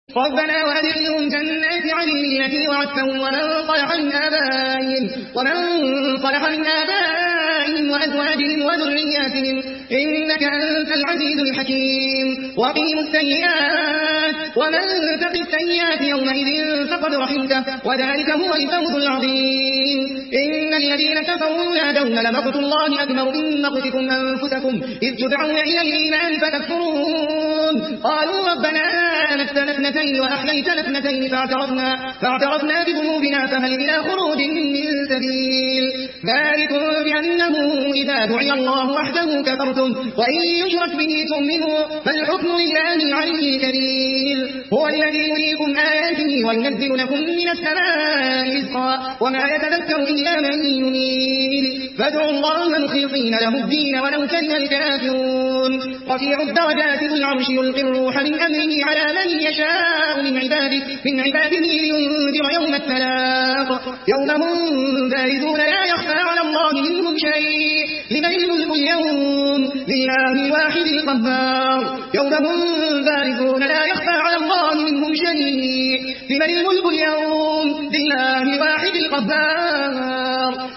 ربنا وأدخلهم جنات عدن التي وعدتهم ومن صلح من آبائهم وأزواجهم وذرياتهم إنك أنت العزيز الحكيم. وقهم السيئات ومن تق السيئات يومئذ فقد رحمته وذلك هو الفوز العظيم. إن الذين كفروا ينادون لمقت الله أكبر من مقتكم أنفسكم إذ تدعون إلى الإيمان فتكفرون. قالوا ربنا أمتنا اثنتين وأحييتنا اثنتين فاعترفنا بذنوبنا فهل إلى خروج من سبيل. ذلك بأنه إذا دعي الله وحده كفرتم وإن يشرك به تؤمنوا فالحكم لله العلي الكبير. هو الذي يريكم آياته وينزل لكم من السماء رزقا وما يتذكر إلا من ينيب. فادعوا الله مخلصين له الدين ولو كره الكافرون. رفيع الدرجات ذو العرش يلقي الروح من أمره على من يشاء من عباده لينذر يوم التلاق يوم هم بارزون لا يخفى على الله منهم شيء. لمن الملك اليوم لله الواحد القهار. يوم هم بارزون لا يخفى على الله منهم شيء. لمن الملك اليوم لله الواحد القهار.